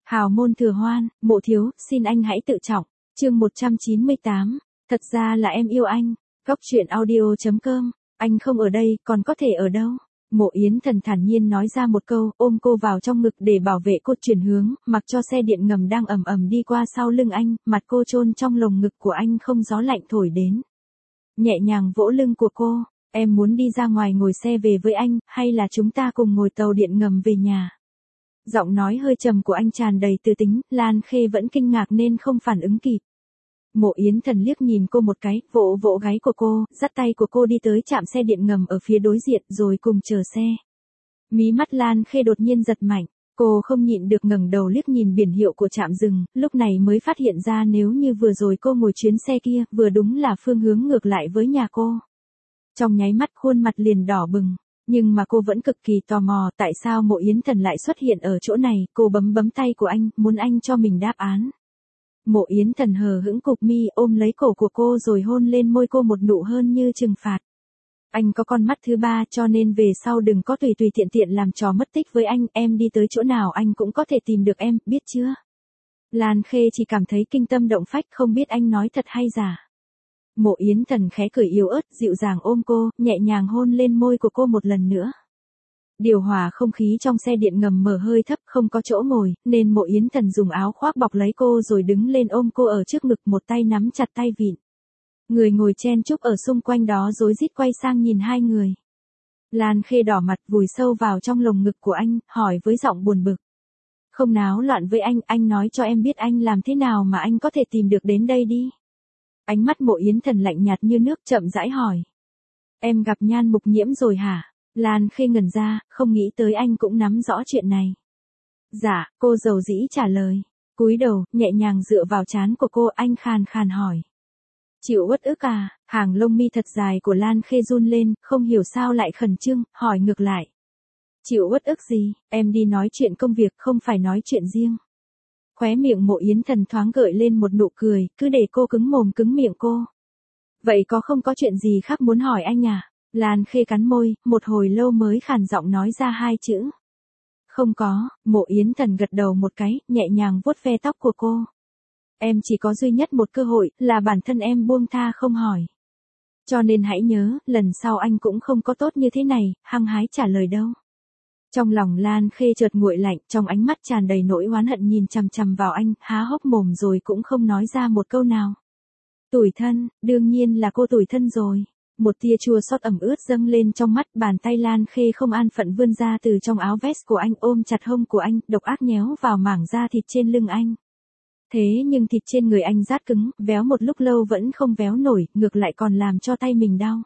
Hào môn thừa hoan, mộ thiếu, xin anh hãy tự trọng. Chương 198. Thật ra là em yêu anh. Góc truyện audio.com. Anh không ở đây, còn có thể ở đâu? Mộ Yến Thần thản nhiên nói ra một câu, ôm cô vào trong ngực để bảo vệ cô chuyển hướng, mặc cho xe điện ngầm đang ầm ầm đi qua sau lưng anh, mặt cô chôn trong lồng ngực của anh không gió lạnh thổi đến. Nhẹ nhàng vỗ lưng của cô, em muốn đi ra ngoài ngồi xe về với anh, hay là chúng ta cùng ngồi tàu điện ngầm về nhà? Giọng nói hơi trầm của anh tràn đầy tư tính, Lan Khê vẫn kinh ngạc nên không phản ứng kịp. Mộ Yến Thần liếc nhìn cô một cái, vỗ vỗ gáy của cô, dắt tay của cô đi tới trạm xe điện ngầm ở phía đối diện rồi cùng chờ xe. Mí mắt Lan Khê đột nhiên giật mạnh, cô không nhịn được ngẩng đầu liếc nhìn biển hiệu của trạm dừng, lúc này mới phát hiện ra nếu như vừa rồi cô ngồi chuyến xe kia, vừa đúng là phương hướng ngược lại với nhà cô. Trong nháy mắt khuôn mặt liền đỏ bừng. Nhưng mà cô vẫn cực kỳ tò mò tại sao Mộ Yến Thần lại xuất hiện ở chỗ này, cô bấm tay của anh, muốn anh cho mình đáp án. Mộ Yến Thần hờ hững cụp mi ôm lấy cổ của cô rồi hôn lên môi cô một nụ hơn như trừng phạt. Anh có con mắt thứ ba cho nên về sau đừng có tùy tiện làm trò mất tích với anh, em đi tới chỗ nào anh cũng có thể tìm được em, biết chưa? Lan Khê chỉ cảm thấy kinh tâm động phách không biết anh nói thật hay giả. Mộ Yến Thần khẽ cười yếu ớt, dịu dàng ôm cô, nhẹ nhàng hôn lên môi của cô một lần nữa. Điều hòa không khí trong xe điện ngầm mở hơi thấp không có chỗ ngồi, nên Mộ Yến Thần dùng áo khoác bọc lấy cô rồi đứng lên ôm cô ở trước ngực một tay nắm chặt tay vịn. Người ngồi chen chúc ở xung quanh đó rối rít quay sang nhìn hai người. Lan Khê đỏ mặt vùi sâu vào trong lồng ngực của anh, hỏi với giọng buồn bực. Không náo loạn với anh nói cho em biết anh làm thế nào mà anh có thể tìm được đến đây đi. Ánh mắt Mộ Yến Thần lạnh nhạt như nước chậm rãi hỏi. Em gặp Nhan Mục Nhiễm rồi hả? Lan Khê ngẩn ra, không nghĩ tới anh cũng nắm rõ chuyện này. Dạ, cô dầu dĩ trả lời. Cúi đầu, nhẹ nhàng dựa vào trán của cô, anh khàn khàn hỏi. Chịu uất ức à? Hàng lông mi thật dài của Lan Khê run lên, không hiểu sao lại khẩn trương, hỏi ngược lại. Chịu uất ức gì? Em đi nói chuyện công việc không phải nói chuyện riêng. Khóe miệng Mộ Yến Thần thoáng gợi lên một nụ cười, cứ để cô cứng mồm cứng miệng cô. Vậy không có chuyện gì khác muốn hỏi anh à? Lan Khê cắn môi, một hồi lâu mới khàn giọng nói ra hai chữ. Không có, Mộ Yến Thần gật đầu một cái, nhẹ nhàng vuốt ve tóc của cô. Em chỉ có duy nhất một cơ hội, là bản thân em buông tha không hỏi. Cho nên hãy nhớ, lần sau anh cũng không có tốt như thế này, hăng hái trả lời đâu. Trong lòng Lan Khê chợt nguội lạnh, trong ánh mắt tràn đầy nỗi oán hận nhìn chằm chằm vào anh, há hốc mồm rồi cũng không nói ra một câu nào. Tủi thân, đương nhiên là cô tủi thân rồi. Một tia chua xót ẩm ướt dâng lên trong mắt, bàn tay Lan Khê không an phận vươn ra từ trong áo vest của anh ôm chặt hông của anh, độc ác nhéo vào mảng da thịt trên lưng anh. Thế nhưng thịt trên người anh rát cứng, véo một lúc lâu vẫn không véo nổi, ngược lại còn làm cho tay mình đau.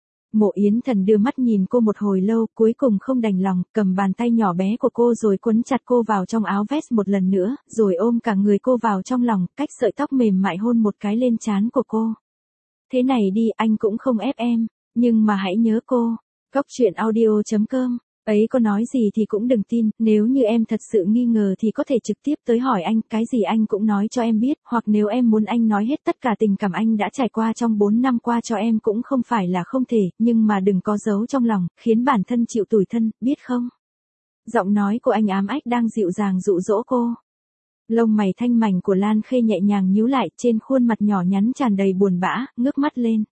Mộ Yến Thần đưa mắt nhìn cô một hồi lâu, cuối cùng không đành lòng, cầm bàn tay nhỏ bé của cô rồi quấn chặt cô vào trong áo vest một lần nữa, rồi ôm cả người cô vào trong lòng, cách sợi tóc mềm mại hôn một cái lên trán của cô. Thế này đi, anh cũng không ép em, nhưng mà hãy nhớ cô. Góc truyện audio.com. Ấy có nói gì thì cũng đừng tin, nếu như em thật sự nghi ngờ thì có thể trực tiếp tới hỏi anh, cái gì anh cũng nói cho em biết, hoặc nếu em muốn anh nói hết tất cả tình cảm anh đã trải qua trong 4 năm qua cho em cũng không phải là không thể, nhưng mà đừng có giấu trong lòng, khiến bản thân chịu tủi thân, biết không? Giọng nói của anh ám ách đang dịu dàng dụ dỗ cô. Lông mày thanh mảnh của Lan Khê nhẹ nhàng nhíu lại, trên khuôn mặt nhỏ nhắn tràn đầy buồn bã, ngước mắt lên.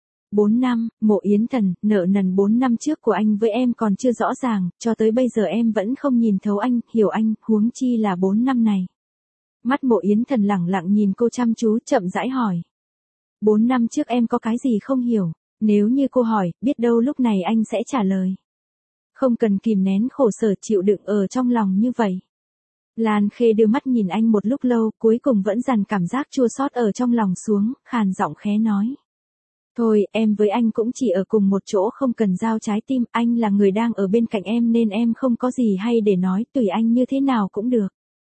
4 năm, Mộ Yến Thần, nợ nần 4 năm trước của anh với em còn chưa rõ ràng, cho tới bây giờ em vẫn không nhìn thấu anh, hiểu anh, huống chi là 4 năm này. Mắt Mộ Yến Thần lẳng lặng nhìn cô chăm chú, chậm rãi hỏi. 4 năm trước em có cái gì không hiểu, nếu như cô hỏi, biết đâu lúc này anh sẽ trả lời. Không cần kìm nén khổ sở chịu đựng ở trong lòng như vậy. Lan Khê đưa mắt nhìn anh một lúc lâu, cuối cùng vẫn dằn cảm giác chua xót ở trong lòng xuống, khàn giọng khẽ nói. Thôi, em với anh cũng chỉ ở cùng một chỗ không cần giao trái tim, anh là người đang ở bên cạnh em nên em không có gì hay để nói, tùy anh như thế nào cũng được.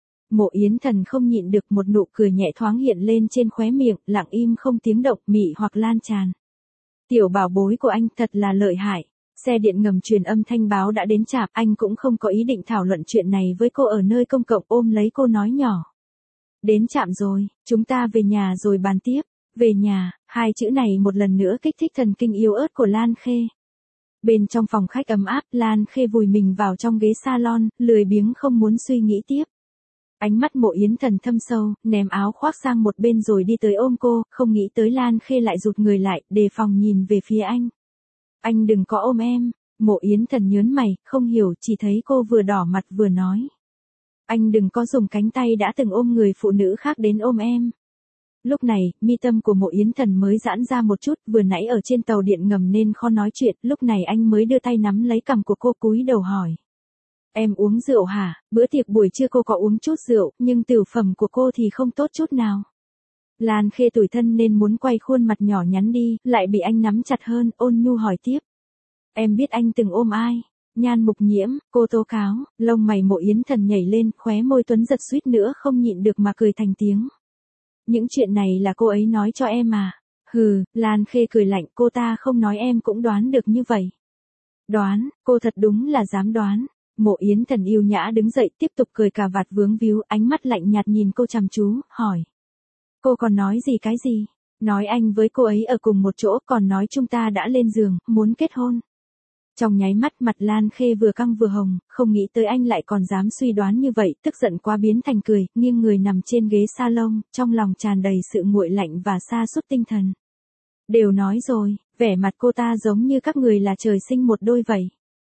Mộ Yến Thần không nhịn được, một nụ cười nhẹ thoáng hiện lên trên khóe miệng, lặng im không tiếng động, mị hoặc lan tràn. Tiểu bảo bối của anh thật là lợi hại. Xe điện ngầm truyền âm thanh báo đã đến trạm, anh cũng không có ý định thảo luận chuyện này với cô ở nơi công cộng, ôm lấy cô nói nhỏ. Đến trạm rồi, chúng ta về nhà rồi bàn tiếp. Về nhà, hai chữ này một lần nữa kích thích thần kinh yếu ớt của Lan Khê. Bên trong phòng khách ấm áp, Lan Khê vùi mình vào trong ghế salon, lười biếng không muốn suy nghĩ tiếp. Ánh mắt Mộ Yến Thần thâm sâu, ném áo khoác sang một bên rồi đi tới ôm cô, không nghĩ tới Lan Khê lại rụt người lại, đề phòng nhìn về phía anh. Anh đừng có ôm em. Mộ Yến Thần nhớn mày, không hiểu, chỉ thấy cô vừa đỏ mặt vừa nói. Anh đừng có dùng cánh tay đã từng ôm người phụ nữ khác đến ôm em. Lúc này, mi tâm của Mộ Yến Thần mới giãn ra một chút, vừa nãy ở trên tàu điện ngầm nên khó nói chuyện, lúc này anh mới đưa tay nắm lấy cằm của cô cúi đầu hỏi. Em uống rượu hả? Bữa tiệc buổi trưa cô có uống chút rượu, nhưng tửu phẩm của cô thì không tốt chút nào. Lan Khê tủi thân nên muốn quay khuôn mặt nhỏ nhắn đi, lại bị anh nắm chặt hơn, ôn nhu hỏi tiếp. Em biết anh từng ôm ai? Nhan Mục Nhiễm, cô tố cáo, lông mày Mộ Yến Thần nhảy lên, khóe môi Tuấn giật suýt nữa không nhịn được mà cười thành tiếng. Những chuyện này là cô ấy nói cho em à? Hừ, Lan Khê cười lạnh, cô ta không nói em cũng đoán được như vậy. Đoán, cô thật đúng là dám đoán. Mộ Yến Thần yêu nhã đứng dậy tiếp tục cười cà vạt vướng víu, ánh mắt lạnh nhạt nhìn cô chăm chú, hỏi. Cô còn nói gì cái gì? Nói anh với cô ấy ở cùng một chỗ, còn nói chúng ta đã lên giường, muốn kết hôn. Trong nháy mắt mặt Lan Khê vừa căng vừa hồng, không nghĩ tới anh lại còn dám suy đoán như vậy, tức giận quá biến thành cười, nghiêng người nằm trên ghế salon, trong lòng tràn đầy sự nguội lạnh và sa sút tinh thần. Đều nói rồi, vẻ mặt cô ta giống như các người là trời sinh một đôi vậy.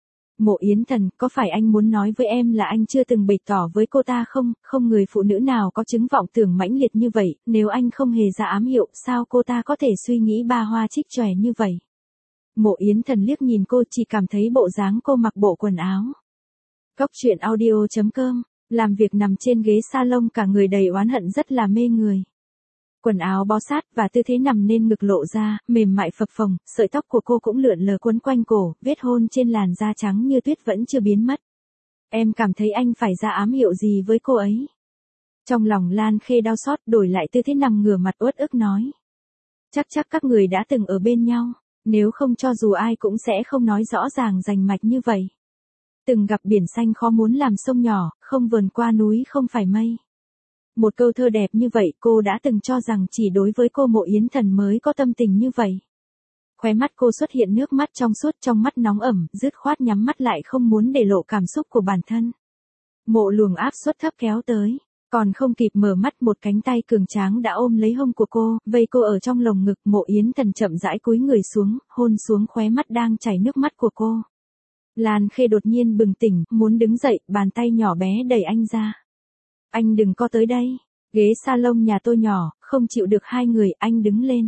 Mộ Yến Thần, có phải anh muốn nói với em là anh chưa từng bày tỏ với cô ta không? Không, người phụ nữ nào có chứng vọng tưởng mãnh liệt như vậy, nếu anh không hề ra ám hiệu, sao cô ta có thể suy nghĩ ba hoa trích chòe như vậy? Mộ Yến Thần liếc nhìn cô, chỉ cảm thấy bộ dáng cô mặc bộ quần áo. Cóc truyện audio.com, làm việc nằm trên ghế salon cả người đầy oán hận rất là mê người. Quần áo bó sát và tư thế nằm nên ngực lộ ra, mềm mại phập phồng, sợi tóc của cô cũng lượn lờ quấn quanh cổ, vết hôn trên làn da trắng như tuyết vẫn chưa biến mất. Em cảm thấy anh phải ra ám hiệu gì với cô ấy? Trong lòng Lan Khê đau xót, đổi lại tư thế nằm ngửa mặt uất ức nói. Chắc các người đã từng ở bên nhau, nếu không cho dù ai cũng sẽ không nói rõ ràng rành mạch như vậy. Từng gặp biển xanh khó muốn làm sông nhỏ, không vườn qua núi không phải mây. Một câu thơ đẹp như vậy cô đã từng cho rằng chỉ đối với cô Mộ Yến Thần mới có tâm tình như vậy. Khóe mắt cô xuất hiện nước mắt trong suốt, trong mắt nóng ẩm, dứt khoát nhắm mắt lại không muốn để lộ cảm xúc của bản thân. Mộ luồng áp suất thấp kéo tới, còn không kịp mở mắt một cánh tay cường tráng đã ôm lấy hông của cô, vây cô ở trong lồng ngực. Mộ Yến Thần chậm rãi cúi người xuống, hôn xuống khóe mắt đang chảy nước mắt của cô. Lan Khê đột nhiên bừng tỉnh, muốn đứng dậy, bàn tay nhỏ bé đẩy anh ra. Anh đừng có tới đây, ghế salon nhà tôi nhỏ, không chịu được hai người, anh đứng lên.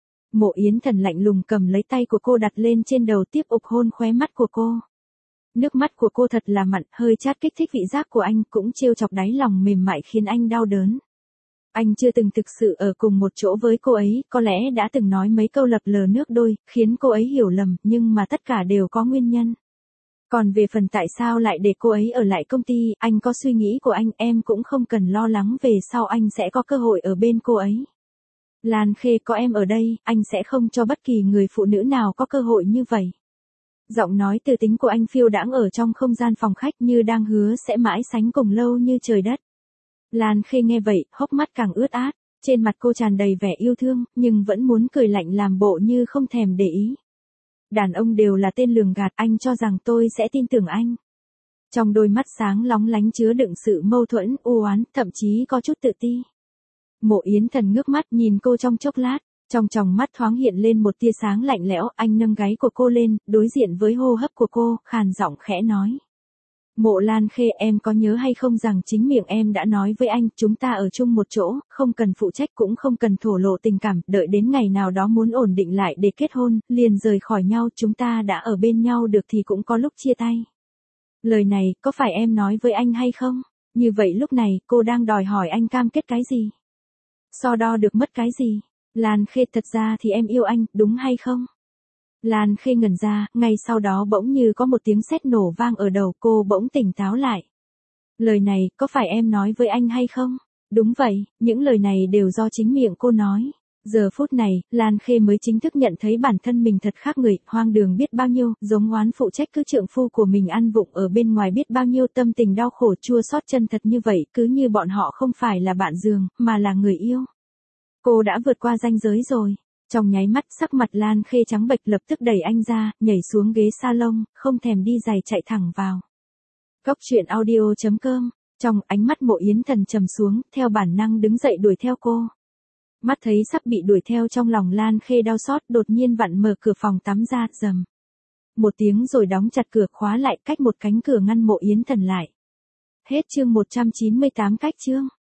Mộ Yến Thần lạnh lùng cầm lấy tay của cô đặt lên trên đầu, tiếp tục hôn khóe mắt của cô. Nước mắt của cô thật là mặn, hơi chát kích thích vị giác của anh, cũng trêu chọc đáy lòng mềm mại khiến anh đau đớn. Anh chưa từng thực sự ở cùng một chỗ với cô ấy, có lẽ đã từng nói mấy câu lập lờ nước đôi, khiến cô ấy hiểu lầm, nhưng mà tất cả đều có nguyên nhân. Còn về phần tại sao lại để cô ấy ở lại công ty, anh có suy nghĩ của anh, em cũng không cần lo lắng về sau anh sẽ có cơ hội ở bên cô ấy. Lan Khê, có em ở đây, anh sẽ không cho bất kỳ người phụ nữ nào có cơ hội như vậy. Giọng nói từ tính của anh phiêu đãng ở trong không gian phòng khách như đang hứa sẽ mãi sánh cùng lâu như trời đất. Lan Khê nghe vậy, hốc mắt càng ướt át, trên mặt cô tràn đầy vẻ yêu thương, nhưng vẫn muốn cười lạnh làm bộ như không thèm để ý. Đàn ông đều là tên lường gạt, anh cho rằng tôi sẽ tin tưởng anh. Trong đôi mắt sáng lóng lánh chứa đựng sự mâu thuẫn, u oán, thậm chí có chút tự ti. Mộ Yến Thần ngước mắt nhìn cô trong chốc lát, trong tròng mắt thoáng hiện lên một tia sáng lạnh lẽo, anh nâng gáy của cô lên, đối diện với hô hấp của cô, khàn giọng khẽ nói. Mộ Lan Khê, em có nhớ hay không rằng chính miệng em đã nói với anh, chúng ta ở chung một chỗ, không cần phụ trách cũng không cần thổ lộ tình cảm, đợi đến ngày nào đó muốn ổn định lại để kết hôn, liền rời khỏi nhau, chúng ta đã ở bên nhau được thì cũng có lúc chia tay. Lời này, có phải em nói với anh hay không? Như vậy lúc này, cô đang đòi hỏi anh cam kết cái gì? So đo được mất cái gì? Lan Khê, thật ra thì em yêu anh, đúng hay không? Lan Khê ngẩn ra, ngay sau đó bỗng như có một tiếng sét nổ vang ở đầu cô, bỗng tỉnh táo lại. Lời này, có phải em nói với anh hay không? Đúng vậy, những lời này đều do chính miệng cô nói. Giờ phút này, Lan Khê mới chính thức nhận thấy bản thân mình thật khác người, hoang đường biết bao nhiêu, giống oán phụ trách cứ trượng phu của mình ăn vụng ở bên ngoài biết bao nhiêu, tâm tình đau khổ chua xót chân thật như vậy, cứ như bọn họ không phải là bạn giường, mà là người yêu. Cô đã vượt qua ranh giới rồi. Trong nháy mắt sắc mặt Lan Khê trắng bệch, lập tức đẩy anh ra, nhảy xuống ghế salon, không thèm đi giày chạy thẳng vào. Cóc truyện audio.com Trong ánh mắt Mộ Yến Thần trầm xuống, theo bản năng đứng dậy đuổi theo cô. Mắt thấy sắp bị đuổi theo trong lòng Lan Khê đau xót, đột nhiên vặn mở cửa phòng tắm ra, rầm một tiếng rồi đóng chặt cửa khóa lại, cách một cánh cửa ngăn Mộ Yến Thần lại. Hết chương 198 cách chương.